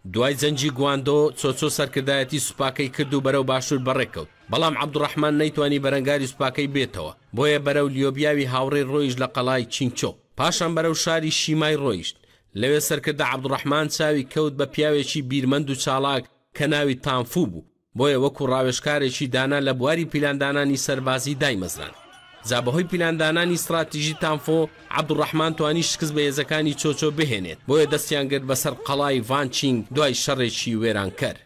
دوای جەنجی گواندۆ چۆچۆ سەرکردایەتی سوپاکەی کرد و بەرەو باشوور بەڕێکەوت بەڵام عەبدوڕەحمان نەیتوانی بەرەنگاری سوپاکەی بێتەوە بۆیە بەرەو لیۆبیاوی هاوڕێی ڕۆیشت لە قەڵای چینچۆ پاشان بەرەو شاری شیمای ڕۆیشت لەوێ سەرکردە عەبدوڕەحمان چاوی کەوت بە پیاوێکی بیرمەند و چالاک کە ناوی تانفوو بوو بۆیە وەکو ڕاوێژکارێکی دانا لە بواری پیلاندانانی سەربازی دایمەزران جا بەهۆی پیلاندانانی استراتیژی تانفۆ عەبدوڕەحمان توانی شکست بە هێزەکانی چۆچۆ بهێنێت بۆیە دەستیان کرد بەسەر قەڵای ڤانچینگ دوای شەڕێکی وێرانکەر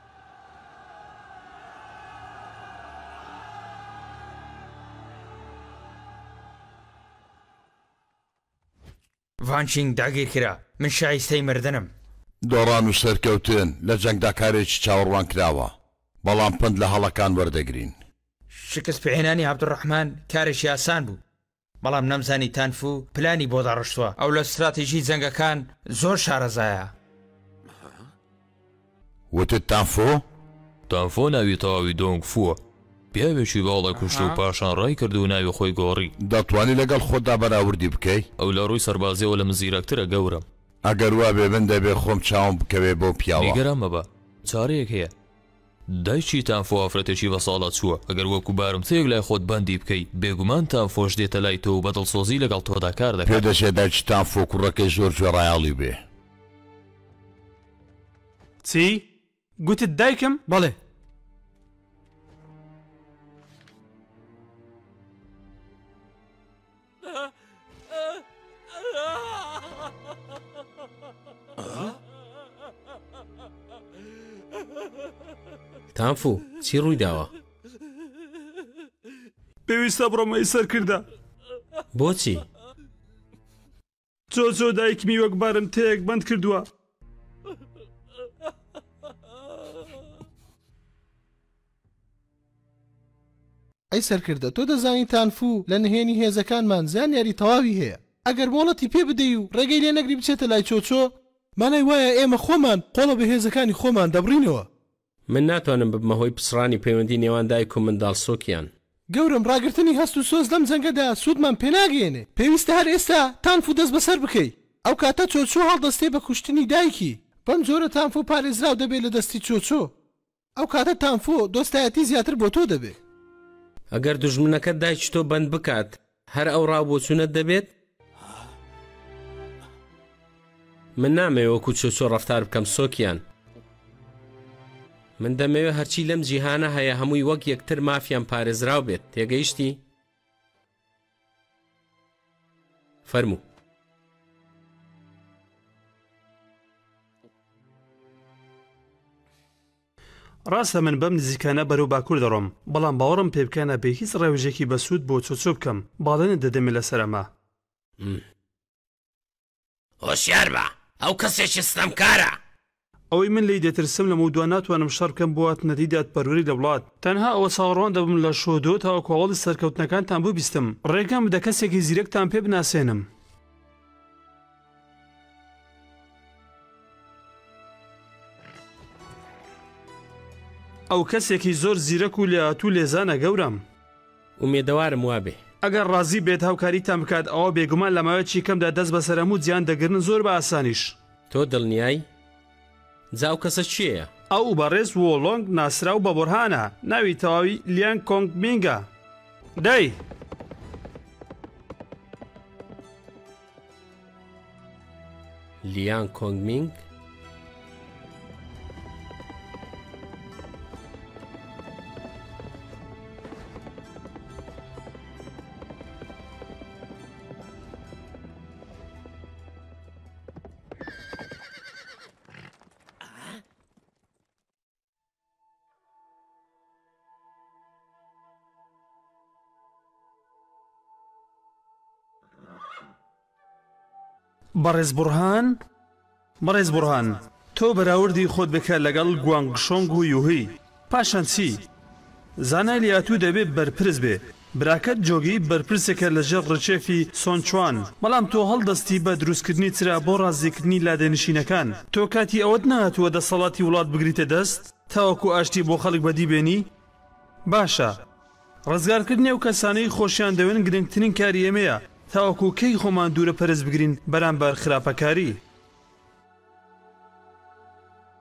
ڤانچینگ داگیر کرا من شایستەی مردنم دۆڕان و سەرکەوتن لە جەنگدا کارێکی چاوەڕوان کراوە بەڵام پند لە هەڵەکان وەردەگرین شکست پێهێنانی عەبدوڕەحمان کارێکی ئاسان بوو بەڵام نەمزانی تانفوو پلانی بۆ داڕشتووە ئەو لە استراتیژی جەنگەکان زۆر شارەزایە وتت تانفۆ؟ تانفۆ ناوی تەواوی دۆنگ فووە پیاوێکی باوڵە کوشت و پاشان ڕای کرد و ناوی خۆی گۆڕی دەتوانی لەگەڵ خۆتدا بەراوردی بکەی ئەو لە ڕووی سەربازیەوە لە مزیرەکترە گەورم ئەگەر وا بێ من دەبێ خۆم چاوم بکەوێ بۆ پیاوە نیگەران مەبە چارەیەک هەیە دایکی تانفۆ ئافرەتێکی بە ساڵات چووە ئەگەر وەکو بارم تێک لای خۆت بەندی بکەیت بێگومان تانفۆش دێتە لای تۆ و بەدڵسۆزی لەگەڵ تۆدا کار دەکات پێدەچێت دایکی تانفۆ کوڕەکەی زۆر گوێڕایاڵی بێ چی؟ گوتت دایکم؟ بەڵێ تانفوو چی ڕووی داوە؟ پێویستە بڕۆمەی سەر کردە بۆچی؟ چۆچۆ دایکمی وەک بارم تێک بند کردووە ئەی سەرکردە تۆ دەزانی تانفوو لە نهێنی هێزەکانمان زانیاری تەواوی هەیە ئەگەر مۆڵەتی پێ بدەی و ڕێگەی لێ نەگری بچێتە لای چۆچۆ مانای وایە ئێمە خۆمان قۆڵە بە هێزەکانی خۆمان دەبڕینەوە من ناتوانم ببمەهۆی پسڕانی پەیوەندی نێوان دایک و منداڵ سۆکیان گەورم ڕاگررتنی هەست و سۆز لەم جەنگەدا سوودمان پێناگەێنێ پێویستە هەر ئێستا تانفوو دەست بەسەر بکەیت ئەو کاتە چۆچۆ هەڵدەستێ بە کوشتنی دایکی بەم جۆرە تانفۆ پارێزراو دەبێت لە دەستی چۆچۆ ئەو کاتە تانفۆ دۆستایەتی زیاتر بۆ تۆ دەبێت ئەگەر دوژمنەکە دایکی تۆ بەند بکات هەر ئەو ڕابۆچوونەت دەبێت من نامەوێت وەکو چۆچۆ ڕەفتار بکەم سۆکیان من دەمەوێت هەرچی لەم جیهانە هەیە هەمووی وەک یەکتر مافیان پارێزراو بێت تێگەیشتی؟ فەرموو ڕاستە من بەم نزیکانە بەرەو باکوور دەڕۆم بەڵام باوەڕم پێ بکەنە بە هیچ ڕێوژێکی بەسوود بۆ چۆچۆ بکەم باڵێنت دەدەمێت لە سەرەما هۆشیار بە ئەو کەسێکی ستەمکارە ئەوەی من لی دەترسم لە مودوان ناتوانم شەڕ بکەم بۆ هاتنەدیدات پەروەری لە وڵات تەنها ئەوە چاوەڕوان دەبم لە شۆدۆ تاوە کۆوەڵی سەرکەوتنەکانتان بۆ بیستم ڕێگەم بدە کەسێکی زیرەکتان پێ بناسێنم ئەو کەسێکی زۆر زیرەک و لێهاتوو لێزانە گەورم ئومێدەوارم وابێ ئەگەر ڕازی بێت هاوکاریتان بکات ئەوە بێگومان لە ماوەیەکی کەمدا دەست بە سەرەموو جیان دەگرن زۆر بە ئاسانیش تۆ دڵنیایی؟ جا ئەو کەسە چییە؟ ئەو بەڕێز وۆڵۆنگ ناسرا و بە بۆرهانە ناوی تەواوی لیان کۆنگ مینگە دەی لیان کۆنگ مینگ؟ بەڕێز بڕهان تۆ بەراوردی خۆت بکە لەگەڵ گوانگشۆنگ و یوهی پاشان چی؟ زانای لیاتوو دەبێت بەرپرس بێ براکەت جۆگی بەرپرسێکە لەژێر ڕچێفی سۆنچوان بەڵام تۆ هەڵدەستی بە دروستکردنی چرا بۆ ڕازیکردنی لادێنشینەکان تۆ کاتی ئەوەت نهاتووە دەسەڵاتی وڵات بگریتە دەست تاوەکو ئاشتی بۆ خەڵک بەدی بێنی؟ باشە ڕزگارکردنی ئەو کەسانەی خۆشیان دەوێن گرنگترین کاری ئێمەیە تاوەکو کەی خۆمان دوورە پەرز بگرین بەرامبەر خراپەکاری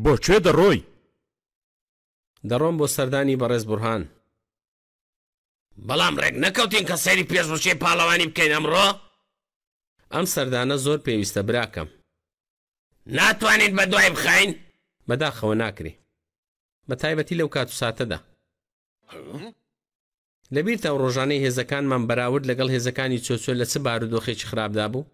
بۆ کوێ دەڕۆی؟ دەڕۆم بۆ سەردانی بەڕێز بورهان. بەڵام ڕێک نەکەوتین کە سەیری پێشڕوچەی پاڵەوانی بکەین ئەمڕۆ؟ ئەم سەردانە زۆر پێویستە براکەم. ناتوانین بە دوای بخەین؟ بەداخەوە ناکری، بە تایبەتی لەو کات و ساتەدا. لەبیرتە ئەو ڕۆژانەی هێزەکانمان بەراورد لەگەڵ هێزەکانی چۆچۆ لە چ بارودۆخێکی خراپدا بوو؟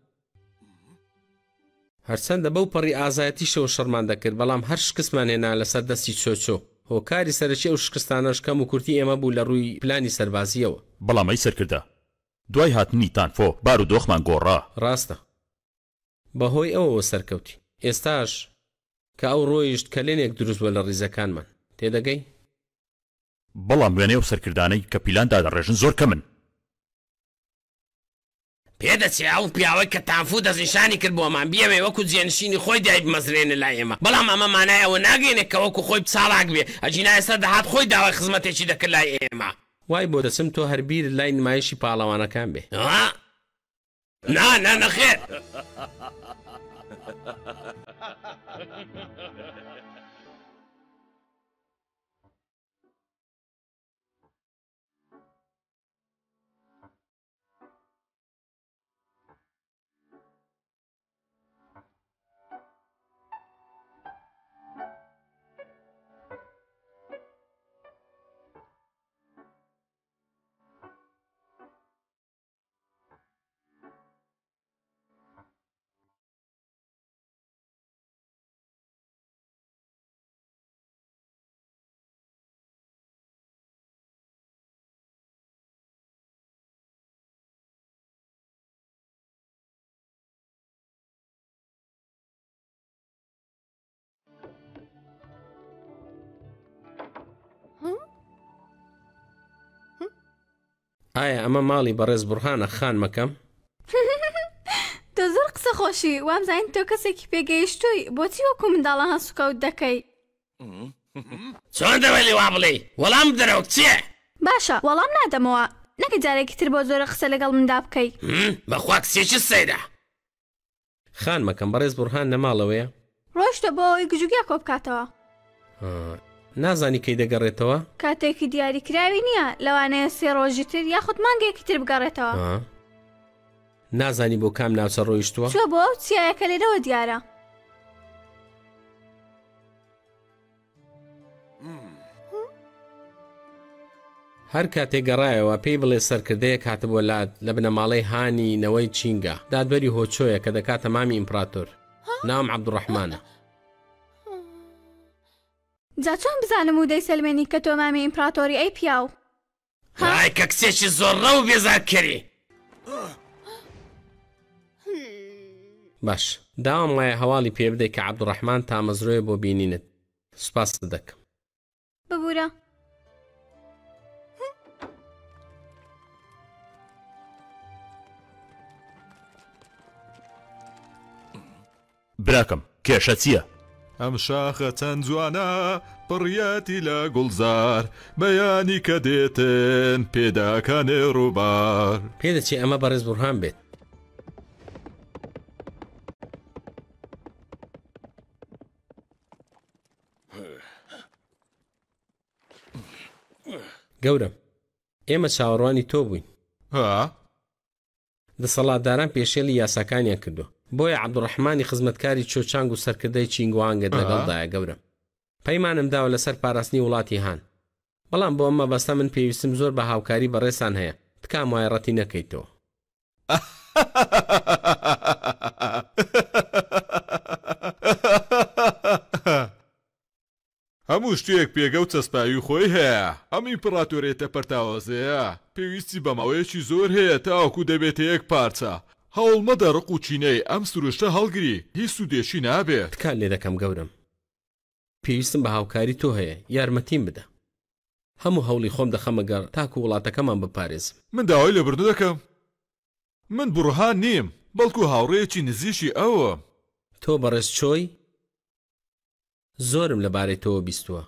هەرچەندە بەو پەڕی ئازایەتی شەو شەڕمان دەکرد، بەڵام هەر شکستمان هێنا لەسەر دەستی چۆچۆ. هۆکاری سەرەکی ئەو شکستانەش کەم و کورتی ئێمە بوو لە ڕووی پلانی سەربازیەوە. بەڵام ئەی سەرکردە، دوای هاتنی تانفۆ بارودۆخمان گۆڕا. ڕاستە، بەهۆی ئەوەوە سەرکەوتی. ئێستاش کە ئەو ڕۆیشت کەلێنێک دروست بووە لە ڕیزەکانمان، تێدەگەی؟ بەڵام وێنەی و سەرکردانەی کە پیلان دادەڕێژن زۆر کەمن. پێدەچێ ئەو پیاوەی کە تانفۆ دەستنیشانی کرد بۆمان بیەوێ وەکو جێنشینی خۆی دای بمەزرێنە لای ئێمە، بەڵام ئەمە مانای ئەوە ناگەێنێت کە وەکو خۆی چاڵاک بێ، ئەجینا ئێستا دەهات خۆی داوای خزمەتێکی دەکرد لای ئێمە. وای بۆ دەچم تۆ هەربیر لای نمایشی پاڵەوانەکان بێ. نا نەخێر. ئایا ئەمە ماڵی بەڕێز بورهانە خان مەکەم؟ تۆ زۆر قسە خۆشی، وامزانین تۆ کەسێکی پێگەیشتووی، بۆچی وەکو منداڵە هەسوکەوت دەکەی؟ چۆن دەوێلی وا بڵێ؟ وەڵام بدەرەوە چییە؟ باشە، وەڵام نادەمەوە، نەکە جارێکی تر بۆ زۆرە قسە لەگەڵ مندا بکەی. بەخوا کسێکی سەیرە. خان مەکەم بەڕێز بورهان نەماڵەوەیە؟ ڕۆشتە بۆ ئەوەی گژوگیا کۆ بکاتەوە. نازانی کەی دەگەڕێتەوە؟ کاتێکی دیاریکراوی نییە، لەوانەیە 3 ڕۆژی تر یاخود مانگێکی تر بگەڕێتەوە. نازانی بۆ کام ناوچە ڕۆیشتووە؟ چوە بۆ ئەو چیایەکە لێرەوە دیارە. هەر کاتێک گەڕایەوە پێی بڵێ سەرکردەیەک هاتبووە لات لە بنەماڵەی هانی نەوەی چینگە، دادبەری هۆچۆیە کە دەکاتە مامی ئیمپراتۆر، ناوم عەبدوڕەحمانە. جا چۆن بزانم و دەیسەلمێنی کە تۆ مامی ئیمپراتۆری ئەی پیاو؟ های کە کسێکی زۆر ڕەو بێزارکەری. باش، داوام وایە هەواڵی پێ بدەی کە عەبدوڕەحمان تامەزرۆیە بۆ بینینت. سوپاس دەکەم. ببوورە. براکەم، کێشە چییە؟ ئەم شاخە چەند جوانە پڕیەتی لە گوڵزار، بەیانی کە دێتن پێداکانێ ڕووبار. پێدەچێ ئەمە بەڕێز بورهان بێت. گەورم، ئێمە چاوەڕوانی تۆ بووین. دەسەڵاتداران پێشێلی یاساکانیان کردو، بۆیە عەبدوڕەحمانی خزمەتکاری چۆچانگ و سەرکردەی چینگوانگت لەگەڵدایە گەورم. پەیمانم داوە لەسەر پاراستنی وڵاتی هان، بەڵام بۆ ئەمە بەستە من پێویستم زۆر بە هاوکاری بەڕێسان هەیە، تکام وایە ڕەتی نەکەیتەوە. هەموو شتێک پێگە و چەسپاوی خۆی هەیە. ئەم ئیمپراتۆرێتە پەرتاوەزەیە پێویستی بەماوەیەکی زۆر هەیە تاوەکو دەبێتە یەک پارچە. هەوڵمەدە ڕق و چینەی ئەم سروشتە هەڵگری، هیچ سوودێشی نابێت. تکال لێ دەکەم گەورم، پێویستم بە هاوکاری تۆ هەیە، یارمەتیم بدە. هەموو هەوڵی خۆم دەخەمەگەڕ تاکو وڵاتەکەمان بپارێزم. من داوای لەبردن دەکەم. من بورهان نیم، بەڵکو هاوڕێیەکی نزیشی ئەوە. تۆ بەڕێز چۆی؟ زۆرم لەبارەی تۆ بیستووە.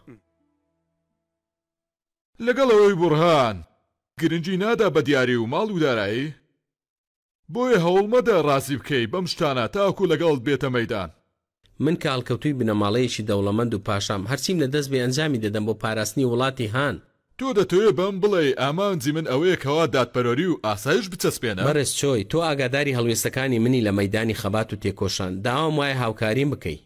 لەگەڵ ئەوەی بورهان گرنگی نادا بە دیاری و ماڵ و دارایی، بۆیە هەوڵمەدە ڕازی بکەی بەم شتانە تاکو لەگەڵت بێتە مەیدان. من کە هەڵکەوتوی بنەماڵەیەکی دەوڵەمەند و پاشام هەرچیم لە دەست بێ ئەنجامی دەدەم بۆ پاراستنی وڵاتی هان. تۆ دەتەوێت بەم بڵێ ئامانجی من ئەوەیە کەوا دادپەروەری و ئاسایش بچەسپێنە؟ بەڕێز چۆی تۆ ئاگاداری هەڵوێستەکانی منی لە مەیدانی خەبات و تێکۆشان داوام وایە هاوکاریم بکەی.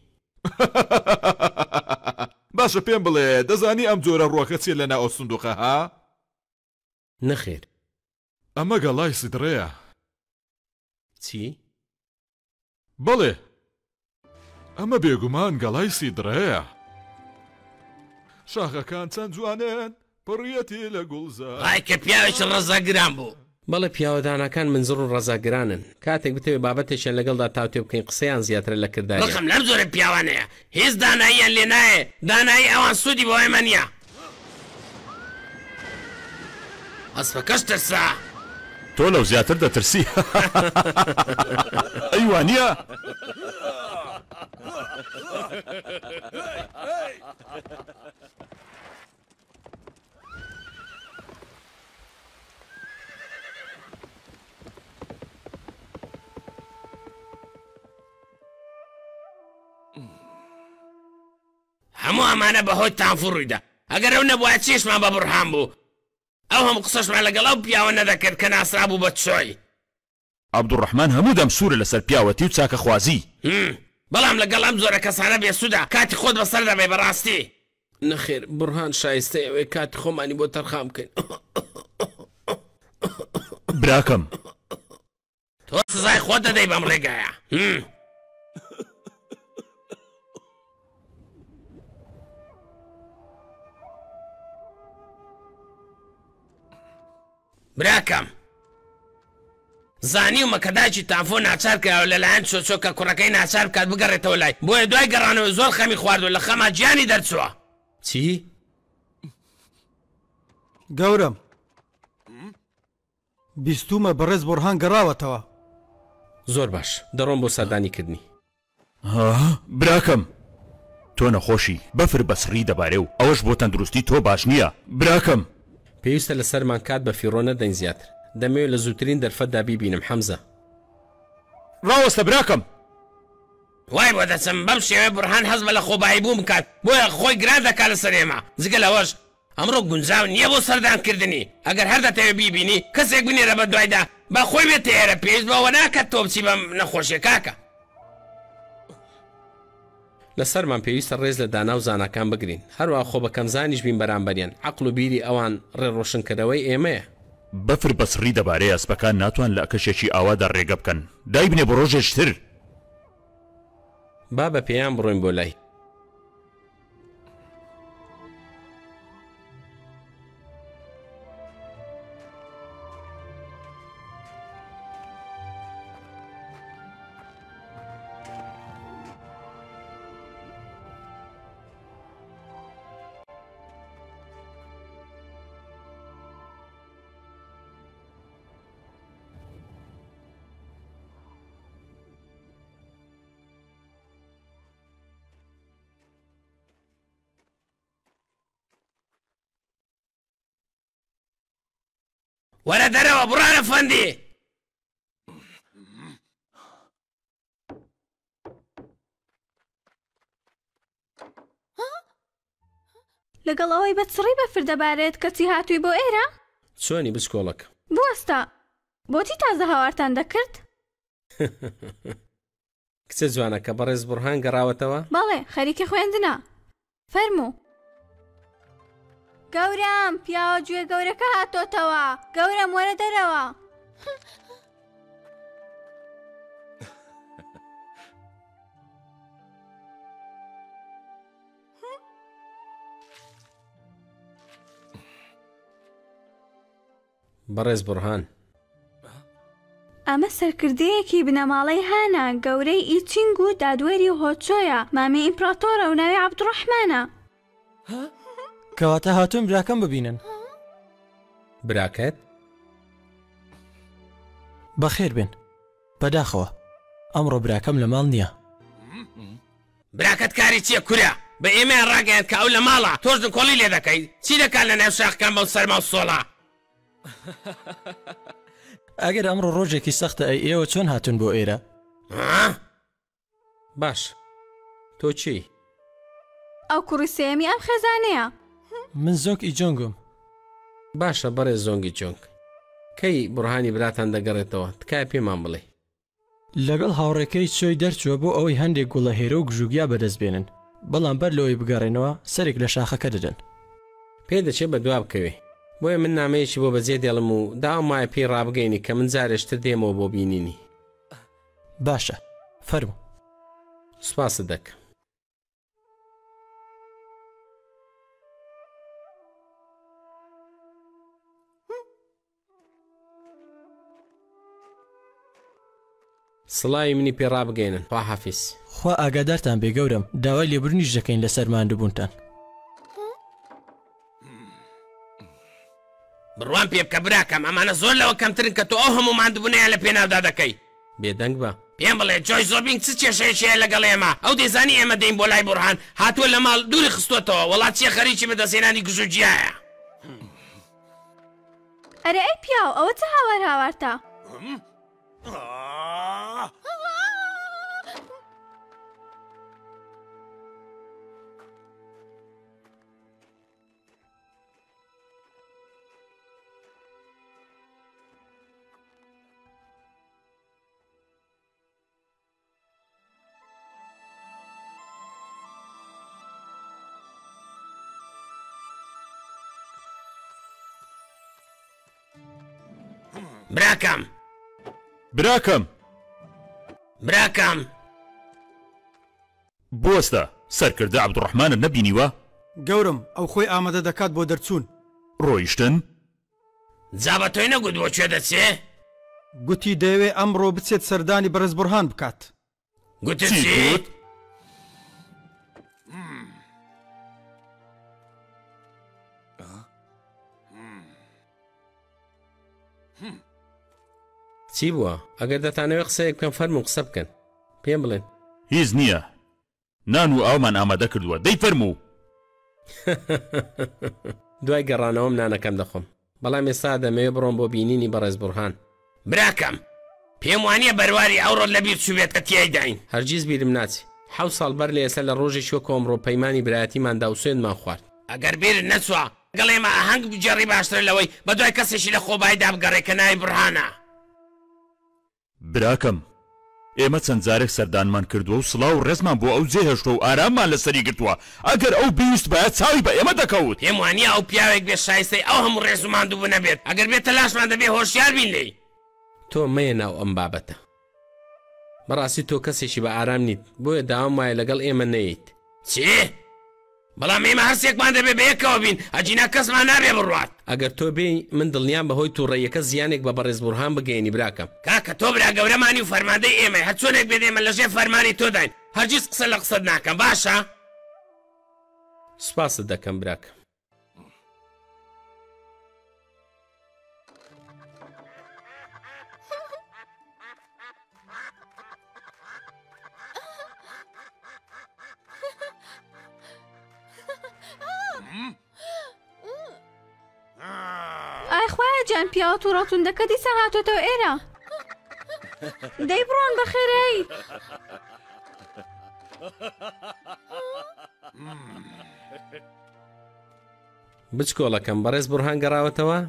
باشە پێم بڵێ دەزانی ئەم جۆرە ڕۆکە چێ لەناو ئەو سندوقە ها؟ نەخێر. ئەمە گەڵای سدرەیە. چی؟ بەڵێ ئەمە بێگومان گەڵای سیدرەیە. شاخەکان چەند جوانێن پڕیەتی لە گوڵزە ئای کە پیاوێکی ڕەزاگران بوو. بەڵێ پیاوەدانەکان منزڕ و ڕەزاگرانن کاتێک بتەوێت بابەتێکیان لەگەڵدا تاوتێ بکەین قسەیان زیاترە لە کردداری. بەخەم لەم زۆرە پیاوانەیە هیچ داناییان لێ نایە دانایی ئەوان سوودی بۆ ئێمە نییە. ئەسپەکەش ترسا تۆ لەو زیاتر دەترسی ئەیوانە؟ هەموو ئەمانە بەهۆی تانفوڕ ڕوویدا ئەگەر ئەو نەبووە چێشمان بە بڕهام بوو ئەو هەموو قسەشمان لەگەڵ ئەو پیاوە نەدەکرد کە ناسرا بوو بە چۆی. عەبدوڕەحمان هەموو دەم سوورە لەسەر پیاوەتی و چاکە خوازی. بەڵام لەگەڵ ئەم زۆرە کەسانە بێسوودا کاتی خۆت بەسەر دەبێ بەڕاستی. نەخێر بڕهان شایستە ئەوەی کاتی خۆمانی بۆ تەرخام بکەین. براکەم تۆ سزای خۆت دەدەی بەم ڕێگایە. براکەم زانی و مەکەداکی تانفۆ ناچار کراوە لەلایەن چۆچۆکە کوڕەکەی ناچار بکات بگەڕێتەوە لای بۆیە دوای گەڕانەوە زۆر خەمی خواردو لە خەما گیانی دەرچووە. چی؟ گەورم بیستومە بەڕێز بۆرهان گەڕاوەتەوە. زۆر باش دەڕۆم بۆ سەردانیکردنی. براکەم تۆ نەخۆشی بەفر بەسڕی دەبارێ و ئەوەش بۆ تەندروستی تۆ باش نییە. براکەم پێویستە لەسەرمان کات بە فیڕۆ نەدەین زیاتر دەمەوێت لە زووترین دەرفەتدا بیبینم حەمزە. ڕاوەستە براکەم. وای بۆ دەچم بەم شێوەیە بڕهان حەز بە لە خۆبایی بوو بکات بۆیە خۆی گران دەکات لەسەر ئێمە. جگە لەوەش ئەمڕۆ گونجاو نییە بۆ سەردانکردنی ئەگەر هەر دەتەوێت بیبینی کەسێک بنێرە بە دوایدا با خۆی بێتە ئێرە پێویست بەوە ناکات تۆ بچی بەم نەخۆشیە کاکە. لەسەرمان پێویستە ڕێز لە دانا و زانەکان بگرین هەروە خۆ بە کەمزانیش بین بەرامبەریان عەقڵ و بیری ئەوان ڕێڕۆشنکردەوەی ئێمەیە. بەفر بەسڕی دەبارەی ئەسپەکان ناتوان لە کەشێکی ئاوادا ڕێگە بکەن دای بنێ بۆ ڕۆژێشتر. با بە پێیان بڕۆین بۆ لای. وەرە دەرەوە بڕانە فەندی. لەگەڵ ئەوەی بەچڕی بەفر دەبارێت کەچی هاتووی بۆ ئێرە؟ چۆنی بچکۆڵەکە؟ بوەستە بۆچی تازە هاوارتان دەکرد؟ کچە جوانە کە بەڕێز بڕهان گەڕاوەتەوە؟ بەڵێ خەریکە خوێندنە. فەرموو. گەورم پیاوە گوێ گەورەکە هاتۆتەوە. گەورم وەرە دەرەوە. بەڕێز بڕهان ئەمە سەرکردەیەکی بنەماڵەی هانە گەورەی ئیچینگ و دادوەری هۆچۆیە مامی ئیمپراتۆرە و ناوی عەبدوڕەحمانە. کەواتە هاتوون براکەم ببینن. براکەت؟ بەخێر بێن بەداخەوە ئەمڕۆ براکەم لە ماڵ نییە. براکەت کاری چییە کورە؟ بە ئێمە ڕاگەیان کە ئەو لە ماڵە تۆش کۆڵی لێ دەکەیت چی دەکات لە ناو شاخەکان بەو سەرما و سۆڵە؟ ئەگەر ئەمڕۆ ڕۆژێکی سەختە ئەی ئێوە چۆن هاتون بۆ ئێرە؟ باش تۆ چی؟ ئەو کوڕی سێمی ئەم خێزانەیە. من زۆنگ ئیجۆنگم. باشە بەڕێ زۆنگی جۆنگ. کەی بڕهانی براتان دەگەڕێتەوە تکای پێمان بڵێ. لەگەڵ هاوڕێکەی چۆی دەرچووە بۆ ئەوەی هەندێک گوڵە هێرە و گژوگیا بەدەست بێنن، بەڵام بەر لەوەی بگەڕێنەوە سەرێک لە شاخەکە دەدەن. پێ دەچێت بە دوا بکەوێ. بۆیە من نامەیەکی بۆ بەجێ دێڵم و داوام وایە پێی ڕابگەینی کە من جارێشتر دێمەوە بۆ بینینی. باشە فەرموو. سوپاست دەکەم. سڵاوی منی پێ ڕابگەینن. خواحافیز. خوا ئاگادارتان بێ گەورم، داوای لێبوورنیش دەکەین لەسەر ماندووبوونتان. بڕوان پێ بکە براکەم، ئەمانە زۆر لەوە کەمترن کە تۆ ئەو هەموو ماندووبوونیان لە پێناودا دەکەی. بێدەنگ بە. پێم بڵێ جۆی زۆبینگ چ کێشەیەکیە لەگەڵ ئێمە؟ ئەو دەیزانی ئێمە دەین بۆ لای بورهان، هاتووە لە ماڵ دووری خستووەتەوە، وەڵات چیە خەریکی بەدەستێنانی گژوجیایە. ئەرێ ئەی پیاو ئەوە چه هاوار هاوارتە؟ براکەم براکەم براکەم بۆستە سەرکردە عەبدوڕەحمانت نەبینیوە؟ گەورم ئەو خۆی ئامادە دەکات بۆ دەرچوون. ڕۆیشتن؟ جا بە تۆی نەگوت بۆ کوێ دەچێ؟ گوتی دەیەوێ ئەمڕۆ بچێت سەردانی بەرز بورهان بکات. گوتت چی؟ چی بووە؟ ئەگەر دەتانەوێت قسەیەک بکەم فەرموو قسە بکەن. پێم بڵێن. هیچ نییە. نان و ئاومان ئامادە کردووە، دەی فەرموو. دوای گەڕانەوەم نانەکەم دەخۆم، بەڵام ئێستا دەمەوێت بڕۆم بۆ بینینی بەڕێز بورهان. براکەم پێم وانییە بەرواری ئەوڕۆ لەبیر چوبێت کە تیایداین. هەرگیز بیرم ناچێ. 7 ساڵ بەر لە ئێستا لە ڕۆژێکی وەکو ئەمڕۆ پەیمانی برایەتیماندا و سوێندمان خوارد. ئەگەر بیرت نەچووە گەڵ ئێمە ئاهەنگ بجێڕی باشترە لەوەی بە دوای کەسێکی لە خۆبایدا بگەڕێ کە ناوی بورهانە. براکەم ئێمە چەند جارێک سەردانمان کردووە و سڵاو و ڕێزمان بۆ ئەو جێهێشتووە و ئاراممان لەسەری گرتووە، ئەگەر ئەو پێویست بایە چاوی بە ئێمە دەکەوت. پێم وانییە ئەو پیاوێک بێ شایستەی ئەو هەموو ڕێز و ماندوو نەبێت، ئەگەر بێت تەلاشمان دەبێ هۆشیار بین لێی. تۆ مەیە ناو ئەم بابەتە. بەڕاستی تۆ کەسێکی بە ئارام نیت، بۆیە داوام وایە لەگەڵ ئێمە نەیت. چی؟ بەڵام ئێمە هەرسێکمان دەبێ بە یەکەوە بین، ئەجینا کەسمان نابێ بڕوات. ئەگەر تۆ بێ من دڵنیام بەهۆی تووڕێیەکە زیانێک بە بەڕێز بورهان بگەێنی براکەم. کاکە تۆ برا گەورەمانی و فەرماندەی ئێمە، هەر چۆنێک بێت ئێمە لەژێر فەرمانی تۆ داین، هەرگیز قسە لە قسەت ناکەم باشە؟ سوپاست دەکەم براکەم. ئای خوایە جان پیاوە تووڕەتوندەکە دیسان هاتۆتەوە ئێرە. دەی بڕۆن بەخێرەی. بچکۆڵەکەم بەڕێز بورهان گەڕاوەتەوە؟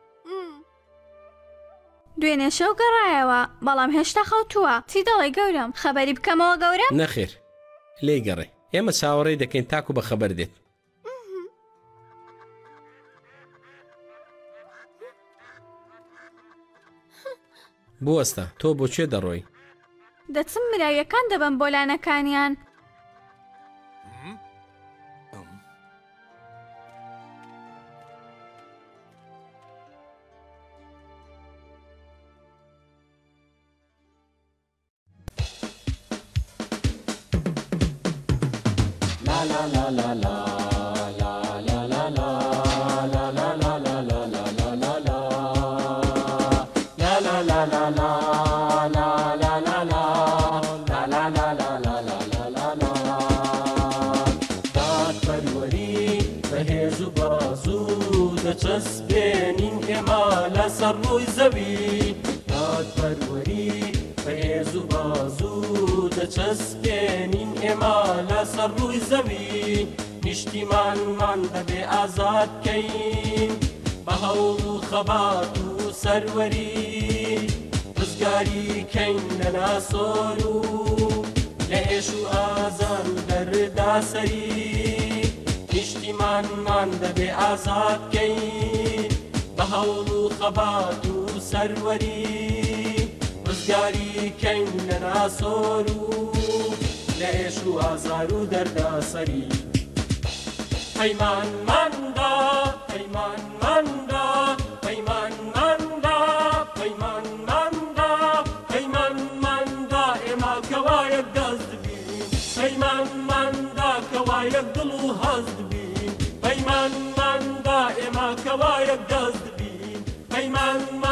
دوێنێ شەو گەڕایەوە، بەڵام هێشتا خەوتووە. چی دەڵێ گەورم؟ خەبەری بکەمەوە گەورم؟ نەخێر لێی گەڕێ، ئێمە چاوەڕێی دەکەین تاکو بە خەبەر دێت. بوەستە تۆ بۆکوێ دەڕۆی؟ دەچم مراویەکان دەبم بۆ لانەکانیان. دەچەسبێنین ئێمە لەسەر ڕووی زەوی، دادپەروەری بەهێز و بازوو دەچەسبێنین ئێمە لەسەر ڕووی زەوی نیشتیمانمان دەبێ ئازادکەین بە هەوڵ و خەبات و سەروەری ڕزگاری کەین لە ناسۆر و لە ئێش و ئازان دەردا سەری نیشتیمانمان دەبێ ئازادکەین بە هەوڵ و خەبات و سەروەری ڕزگاری کەین لە ناسۆر و لە ئێش و ئازار و دەردا سەری پەیمانماندا پەیمانماندا پەیمانماندا پەیمانماندا پەیمانماندا ئێمە کەوایەک دەست بین پەیمانماندا کەوایەک دڵ و هەست بین پەیمانماندا ئێمە کەوایەک دەست بین پەیمانماندا